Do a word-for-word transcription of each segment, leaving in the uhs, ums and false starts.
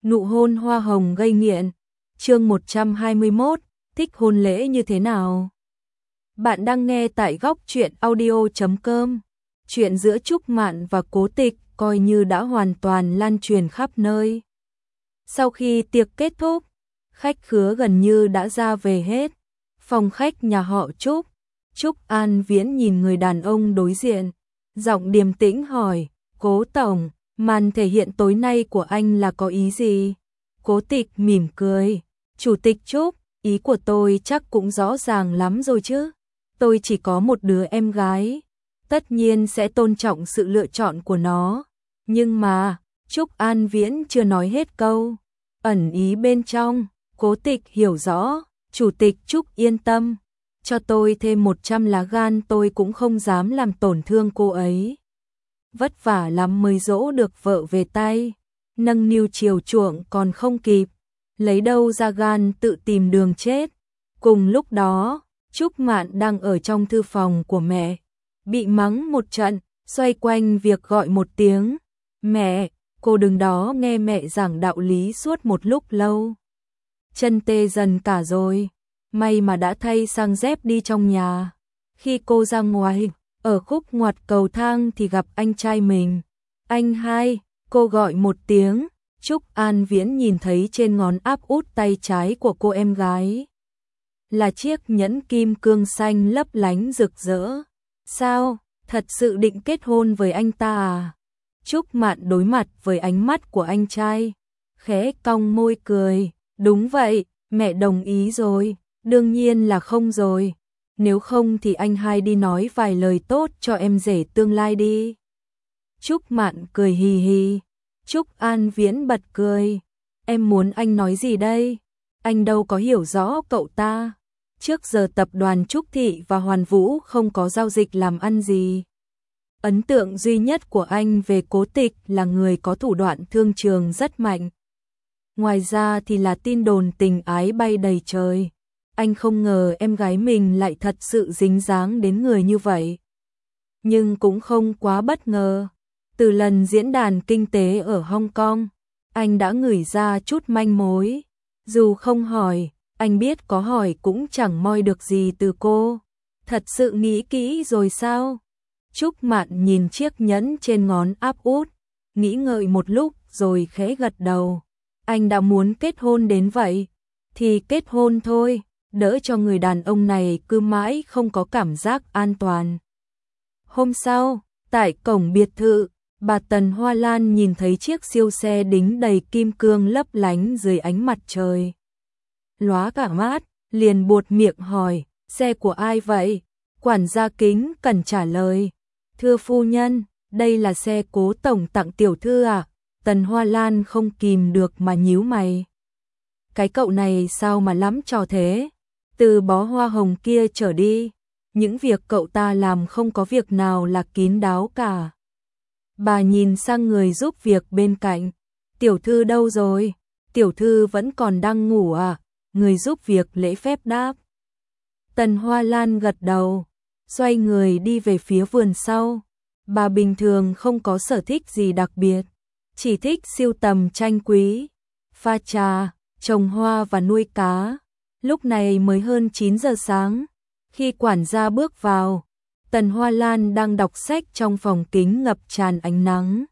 Nụ hôn hoa hồng gây nghiện. Chương một trăm hai mươi mốt, thích hôn lễ như thế nào? Bạn đang nghe tại góc truyện audio chấm com. Chuyện giữa Trúc Mạn và Cố Tịch coi như đã hoàn toàn lan truyền khắp nơi. Sau khi tiệc kết thúc, khách khứa gần như đã ra về hết. Phòng khách nhà họ Trúc, Trúc An Viễn nhìn người đàn ông đối diện, giọng điềm tĩnh hỏi, Cố Tổng, màn thể hiện tối nay của anh là có ý gì? Cố Tịch mỉm cười, Chủ tịch Trúc, ý của tôi chắc cũng rõ ràng lắm rồi chứ. Tôi chỉ có một đứa em gái, tất nhiên sẽ tôn trọng sự lựa chọn của nó. Nhưng mà, Trúc An Viễn chưa nói hết câu, ẩn ý bên trong, Cố Tịch hiểu rõ, Chủ tịch Trúc yên tâm, cho tôi thêm một trăm lá gan tôi cũng không dám làm tổn thương cô ấy. Vất vả lắm mới dỗ được vợ về tay, nâng niu chiều chuộng còn không kịp, lấy đâu ra gan tự tìm đường chết. Cùng lúc đó, Trúc Mạn đang ở trong thư phòng của mẹ, bị mắng một trận, xoay quanh việc gọi một tiếng, mẹ, cô đứng đó nghe mẹ giảng đạo lý suốt một lúc lâu. Chân tê dần cả rồi, may mà đã thay sang dép đi trong nhà. Khi cô ra ngoài, ở khúc ngoặt cầu thang thì gặp anh trai mình. Anh hai, cô gọi một tiếng, Trúc An Viễn nhìn thấy trên ngón áp út tay trái của cô em gái là chiếc nhẫn kim cương xanh lấp lánh rực rỡ. Sao, thật sự định kết hôn với anh ta à? Trúc Mạn đối mặt với ánh mắt của anh trai, khẽ cong môi cười, đúng vậy, mẹ đồng ý rồi, đương nhiên là không rồi. Nếu không thì anh hai đi nói vài lời tốt cho em rể tương lai đi. Trúc Mạn cười hì hì. Trúc An Viễn bật cười. Em muốn anh nói gì đây? Anh đâu có hiểu rõ cậu ta. Trước giờ tập đoàn Trúc Thị và Hoàn Vũ không có giao dịch làm ăn gì. Ấn tượng duy nhất của anh về Cố Tịch là người có thủ đoạn thương trường rất mạnh. Ngoài ra thì là tin đồn tình ái bay đầy trời. Anh không ngờ em gái mình lại thật sự dính dáng đến người như vậy. Nhưng cũng không quá bất ngờ. Từ lần diễn đàn kinh tế ở Hong Kong, anh đã ngửi ra chút manh mối. Dù không hỏi, anh biết có hỏi cũng chẳng moi được gì từ cô. Thật sự nghĩ kỹ rồi sao? Trúc Mạn nhìn chiếc nhẫn trên ngón áp út, nghĩ ngợi một lúc rồi khẽ gật đầu. Anh đã muốn kết hôn đến vậy, thì kết hôn thôi. Đỡ cho người đàn ông này cứ mãi không có cảm giác an toàn. Hôm sau, tại cổng biệt thự, bà Tần Hoa Lan nhìn thấy chiếc siêu xe đính đầy kim cương lấp lánh dưới ánh mặt trời. Lóa cả mắt, liền buột miệng hỏi, xe của ai vậy? Quản gia kính cẩn trả lời, thưa phu nhân, đây là xe Cố Tổng tặng tiểu thư à? Tần Hoa Lan không kìm được mà nhíu mày. Cái cậu này sao mà lắm trò thế? Từ bó hoa hồng kia trở đi, những việc cậu ta làm không có việc nào là kín đáo cả. Bà nhìn sang người giúp việc bên cạnh, tiểu thư đâu rồi? Tiểu thư vẫn còn đang ngủ à? Người giúp việc lễ phép đáp. Tần Hoa Lan gật đầu, xoay người đi về phía vườn sau. Bà bình thường không có sở thích gì đặc biệt, chỉ thích sưu tầm tranh quý, pha trà, trồng hoa và nuôi cá. Lúc này mới hơn chín giờ sáng, khi quản gia bước vào, Tần Hoa Lan đang đọc sách trong phòng kính ngập tràn ánh nắng.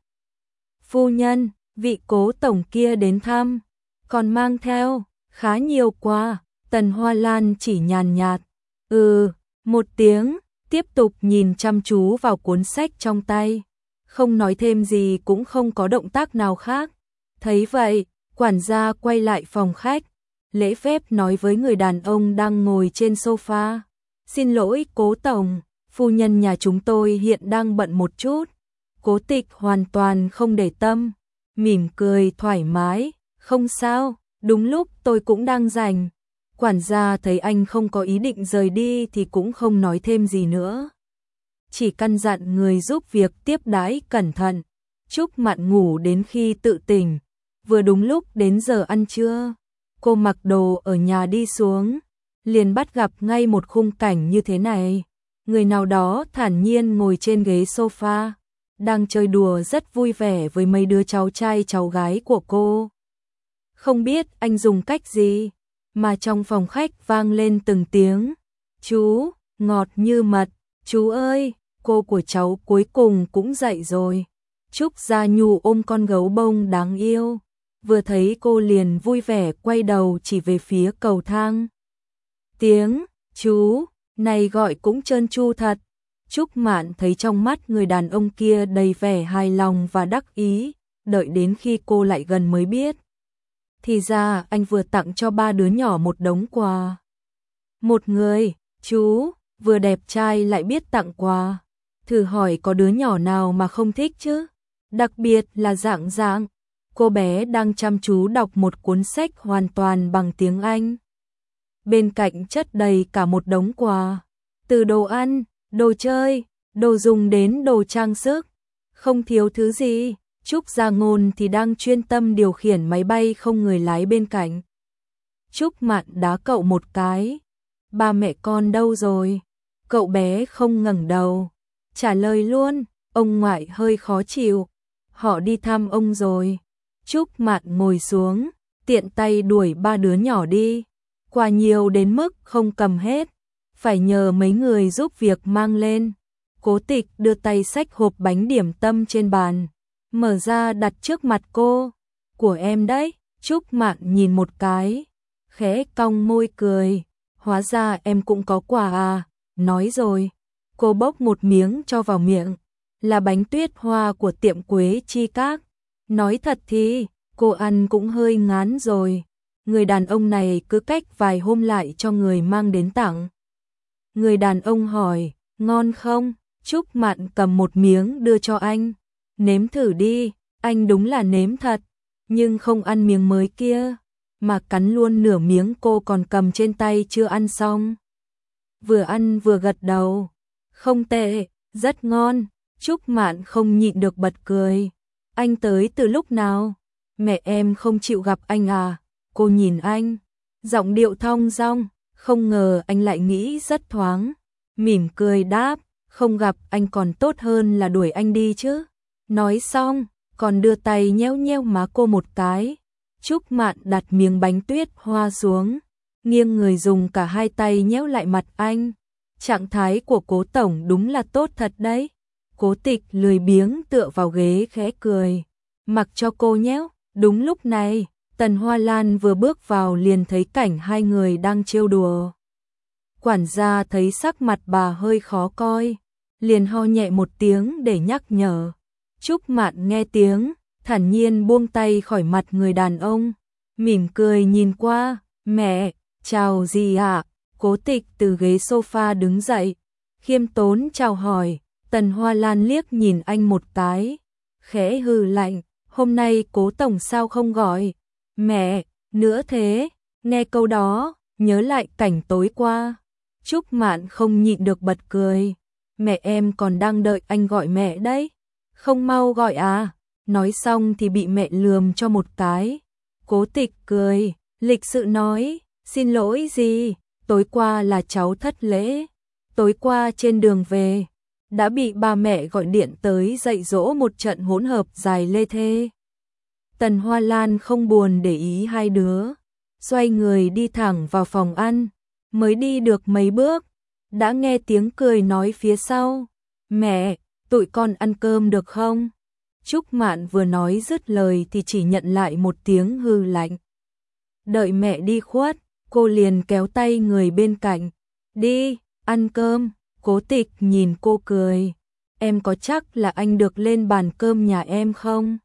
Phu nhân, vị Cố Tổng kia đến thăm, còn mang theo, khá nhiều quà. Tần Hoa Lan chỉ nhàn nhạt, ừ, một tiếng, tiếp tục nhìn chăm chú vào cuốn sách trong tay, không nói thêm gì cũng không có động tác nào khác. Thấy vậy, quản gia quay lại phòng khách, lễ phép nói với người đàn ông đang ngồi trên sofa. Xin lỗi Cố Tổng, phu nhân nhà chúng tôi hiện đang bận một chút. Cố Tịch hoàn toàn không để tâm, mỉm cười thoải mái, không sao, đúng lúc tôi cũng đang rảnh. Quản gia thấy anh không có ý định rời đi thì cũng không nói thêm gì nữa. Chỉ căn dặn người giúp việc tiếp đãi cẩn thận. Trúc Mạn ngủ đến khi tự tỉnh, vừa đúng lúc đến giờ ăn trưa. Cô mặc đồ ở nhà đi xuống, liền bắt gặp ngay một khung cảnh như thế này. Người nào đó thản nhiên ngồi trên ghế sofa, đang chơi đùa rất vui vẻ với mấy đứa cháu trai cháu gái của cô. Không biết anh dùng cách gì, mà trong phòng khách vang lên từng tiếng. Chú, ngọt như mật, chú ơi, cô của cháu cuối cùng cũng dậy rồi. Trúc Gia Nhu ôm con gấu bông đáng yêu, vừa thấy cô liền vui vẻ quay đầu chỉ về phía cầu thang. Tiếng, chú, này gọi cũng trơn tru thật. Trúc Mạn thấy trong mắt người đàn ông kia đầy vẻ hài lòng và đắc ý, đợi đến khi cô lại gần mới biết. Thì ra anh vừa tặng cho ba đứa nhỏ một đống quà. Một người, chú, vừa đẹp trai lại biết tặng quà. Thử hỏi có đứa nhỏ nào mà không thích chứ? Đặc biệt là Dạng Dạng. Cô bé đang chăm chú đọc một cuốn sách hoàn toàn bằng tiếng Anh. Bên cạnh chất đầy cả một đống quà. Từ đồ ăn, đồ chơi, đồ dùng đến đồ trang sức. Không thiếu thứ gì. Trúc Gia Ngôn thì đang chuyên tâm điều khiển máy bay không người lái bên cạnh. Trúc Mạn đá cậu một cái. Ba mẹ con đâu rồi? Cậu bé không ngẩng đầu. Trả lời luôn, ông ngoại hơi khó chịu. Họ đi thăm ông rồi. Trúc Mạn ngồi xuống, tiện tay đuổi ba đứa nhỏ đi. Quà nhiều đến mức không cầm hết. Phải nhờ mấy người giúp việc mang lên. Cố Tịch đưa tay xách hộp bánh điểm tâm trên bàn. Mở ra đặt trước mặt cô. Của em đấy. Trúc Mạn nhìn một cái. Khẽ cong môi cười. Hóa ra em cũng có quà à. Nói rồi. Cô bốc một miếng cho vào miệng. Là bánh tuyết hoa của tiệm Quế Chi Các. Nói thật thì, cô ăn cũng hơi ngán rồi. Người đàn ông này cứ cách vài hôm lại cho người mang đến tặng. Người đàn ông hỏi, ngon không? Trúc Mạn cầm một miếng đưa cho anh. Nếm thử đi, anh đúng là nếm thật. Nhưng không ăn miếng mới kia, mà cắn luôn nửa miếng cô còn cầm trên tay chưa ăn xong. Vừa ăn vừa gật đầu. Không tệ, rất ngon. Trúc Mạn không nhịn được bật cười. Anh tới từ lúc nào? Mẹ em không chịu gặp anh à? Cô nhìn anh, giọng điệu thong dong, không ngờ anh lại nghĩ rất thoáng. Mỉm cười đáp, không gặp anh còn tốt hơn là đuổi anh đi chứ. Nói xong, còn đưa tay nhéo nhéo má cô một cái. Trúc Mạn đặt miếng bánh tuyết hoa xuống, nghiêng người dùng cả hai tay nhéo lại mặt anh. Trạng thái của Cố tổng đúng là tốt thật đấy. Cố Tịch lười biếng tựa vào ghế khẽ cười, mặc cho cô nhéo. Đúng lúc này, Tần Hoa Lan vừa bước vào liền thấy cảnh hai người đang trêu đùa. Quản gia thấy sắc mặt bà hơi khó coi, liền ho nhẹ một tiếng để nhắc nhở. Trúc Mạn nghe tiếng, thản nhiên buông tay khỏi mặt người đàn ông, mỉm cười nhìn qua. Mẹ, chào gì ạ? Cố Tịch từ ghế sofa đứng dậy, khiêm tốn chào hỏi. Tần Hoa Lan liếc nhìn anh một cái, khẽ hừ lạnh. Hôm nay Cố tổng sao không gọi mẹ nữa thế? Nghe câu đó, nhớ lại cảnh tối qua. Trúc Mạn không nhịn được bật cười. Mẹ em còn đang đợi anh gọi mẹ đấy. Không mau gọi à? Nói xong thì bị mẹ lườm cho một cái. Cố Tịch cười, lịch sự nói, xin lỗi gì, tối qua là cháu thất lễ. Tối qua trên đường về, đã bị ba mẹ gọi điện tới dạy dỗ một trận hỗn hợp dài lê thê. Tần Hoa Lan không buồn để ý hai đứa, xoay người đi thẳng vào phòng ăn. Mới đi được mấy bước, đã nghe tiếng cười nói phía sau. Mẹ, tụi con ăn cơm được không? Trúc Mạn vừa nói dứt lời thì chỉ nhận lại một tiếng hư lạnh. Đợi mẹ đi khuất, cô liền kéo tay người bên cạnh. Đi, ăn cơm. Cố Tịch nhìn cô cười. Em có chắc là anh được lên bàn cơm nhà em không?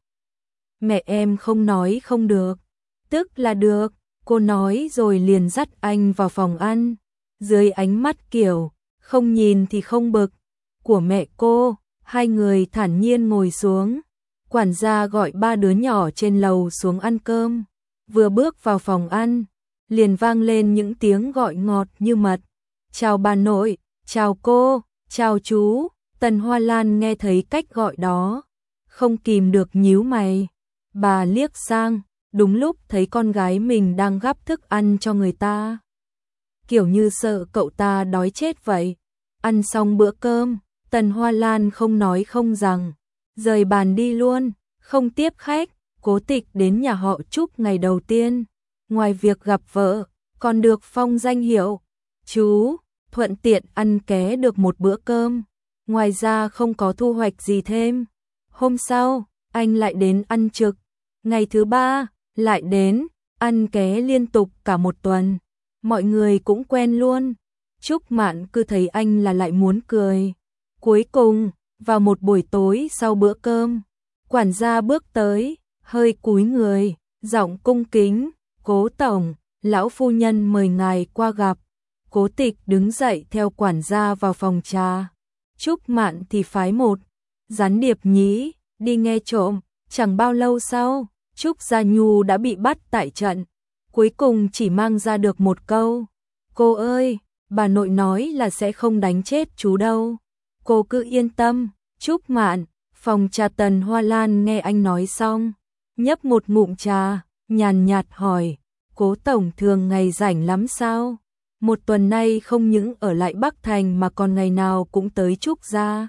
Mẹ em không nói không được. Tức là được, cô nói rồi liền dắt anh vào phòng ăn. Dưới ánh mắt kiểu, không nhìn thì không bực, của mẹ cô, hai người thản nhiên ngồi xuống. Quản gia gọi ba đứa nhỏ trên lầu xuống ăn cơm. Vừa bước vào phòng ăn, liền vang lên những tiếng gọi ngọt như mật. Chào bà nội, chào cô, chào chú. Tần Hoa Lan nghe thấy cách gọi đó, không kìm được nhíu mày. Bà liếc sang, đúng lúc thấy con gái mình đang gắp thức ăn cho người ta. Kiểu như sợ cậu ta đói chết vậy. Ăn xong bữa cơm, Tần Hoa Lan không nói không rằng, rời bàn đi luôn, không tiếp khách. Cố Tịch đến nhà họ Trúc ngày đầu tiên, ngoài việc gặp vợ, còn được phong danh hiệu chú, thuận tiện ăn ké được một bữa cơm, ngoài ra không có thu hoạch gì thêm. Hôm sau, anh lại đến ăn trực, ngày thứ ba, lại đến, ăn ké liên tục cả một tuần, mọi người cũng quen luôn. Trúc Mạn cứ thấy anh là lại muốn cười. Cuối cùng, vào một buổi tối sau bữa cơm, quản gia bước tới, hơi cúi người, giọng cung kính, Cố tổng, lão phu nhân mời ngài qua gặp. Cố Tịch đứng dậy theo quản gia vào phòng trà. Trúc Mạn thì phái một gián điệp nhí đi nghe trộm. Chẳng bao lâu sau, Trúc Gia Nhu đã bị bắt tại trận. Cuối cùng chỉ mang ra được một câu: cô ơi, bà nội nói là sẽ không đánh chết chú đâu, cô cứ yên tâm. Trúc Mạn, phòng trà Tần Hoa Lan nghe anh nói xong, nhấp một ngụm trà, nhàn nhạt hỏi: Cố tổng thường ngày rảnh lắm sao? Một tuần nay không những ở lại Bắc Thành mà còn ngày nào cũng tới Trúc gia.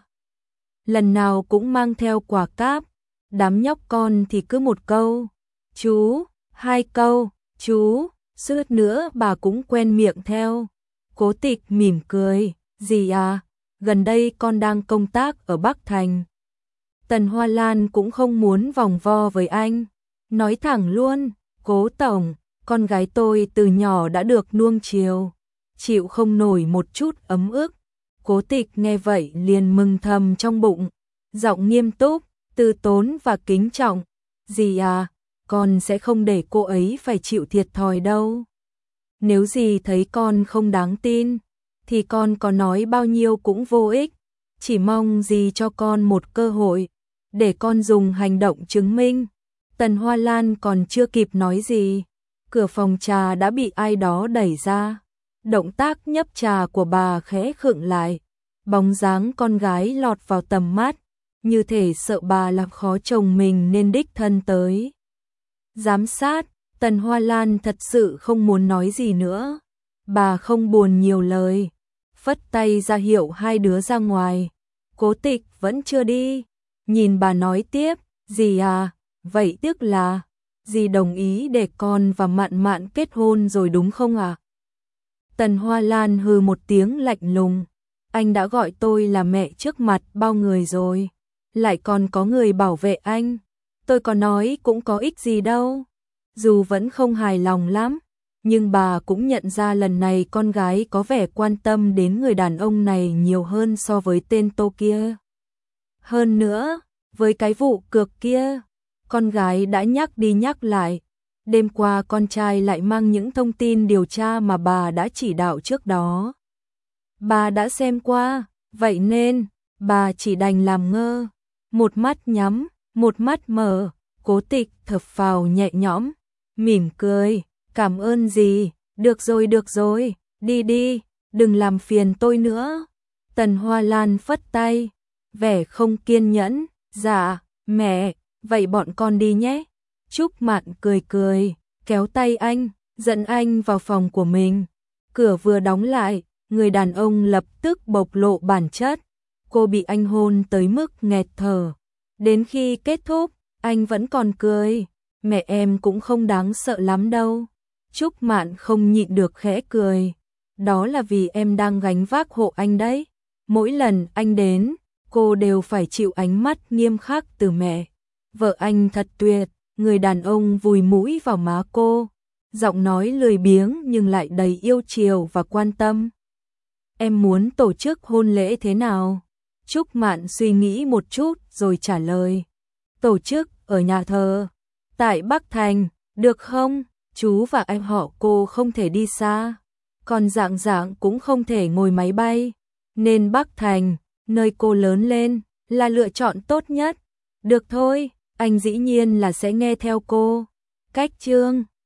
Lần nào cũng mang theo quà cáp. Đám nhóc con thì cứ một câu chú, hai câu chú, suốt nữa bà cũng quen miệng theo. Cố Tịch mỉm cười: gì à, gần đây con đang công tác ở Bắc Thành. Tần Hoa Lan cũng không muốn vòng vo với anh, nói thẳng luôn: Cố tổng, con gái tôi từ nhỏ đã được nuông chiều, chịu không nổi một chút ấm ức. Cố Tịch nghe vậy liền mừng thầm trong bụng, giọng nghiêm túc, từ tốn và kính trọng: dì à, con sẽ không để cô ấy phải chịu thiệt thòi đâu. Nếu dì thấy con không đáng tin, thì con có nói bao nhiêu cũng vô ích. Chỉ mong dì cho con một cơ hội, để con dùng hành động chứng minh. Tần Hoa Lan còn chưa kịp nói gì, cửa phòng trà đã bị ai đó đẩy ra. Động tác nhấp trà của bà khẽ khựng lại, bóng dáng con gái lọt vào tầm mắt, như thể sợ bà làm khó chồng mình nên đích thân tới giám sát. Tần Hoa Lan thật sự không muốn nói gì nữa, bà không buồn nhiều lời, phất tay ra hiệu hai đứa ra ngoài. Cố Tịch vẫn chưa đi, nhìn bà nói tiếp: dì à, vậy tức là dì đồng ý để con và Mạn Mạn kết hôn rồi đúng không ạ? À? Tần Hoa Lan hừ một tiếng lạnh lùng: anh đã gọi tôi là mẹ trước mặt bao người rồi, lại còn có người bảo vệ anh, tôi có nói cũng có ích gì đâu. Dù vẫn không hài lòng lắm, nhưng bà cũng nhận ra lần này con gái có vẻ quan tâm đến người đàn ông này nhiều hơn so với tên Tô kia. Hơn nữa, với cái vụ cược kia, con gái đã nhắc đi nhắc lại, đêm qua con trai lại mang những thông tin điều tra mà bà đã chỉ đạo trước đó. Bà đã xem qua, vậy nên bà chỉ đành làm ngơ, một mắt nhắm, một mắt mở. Cố Tịch thở phào nhẹ nhõm, mỉm cười: cảm ơn dì, được rồi được rồi, đi đi, đừng làm phiền tôi nữa. Tần Hoa Lan phất tay, vẻ không kiên nhẫn: dạ, mẹ, vậy bọn con đi nhé. Trúc Mạn cười cười, kéo tay anh, dẫn anh vào phòng của mình. Cửa vừa đóng lại, người đàn ông lập tức bộc lộ bản chất. Cô bị anh hôn tới mức nghẹt thở. Đến khi kết thúc, anh vẫn còn cười: mẹ em cũng không đáng sợ lắm đâu. Trúc Mạn không nhịn được khẽ cười: đó là vì em đang gánh vác hộ anh đấy. Mỗi lần anh đến, cô đều phải chịu ánh mắt nghiêm khắc từ mẹ. Vợ anh thật tuyệt. Người đàn ông vùi mũi vào má cô, giọng nói lười biếng nhưng lại đầy yêu chiều và quan tâm. Em muốn tổ chức hôn lễ thế nào? Trúc Mạn suy nghĩ một chút rồi trả lời: tổ chức ở nhà thờ, tại Bắc Thành, được không? Chú và em họ cô không thể đi xa, còn Dạng Dạng cũng không thể ngồi máy bay, nên Bắc Thành, nơi cô lớn lên, là lựa chọn tốt nhất. Được thôi, anh dĩ nhiên là sẽ nghe theo cô. Cách chương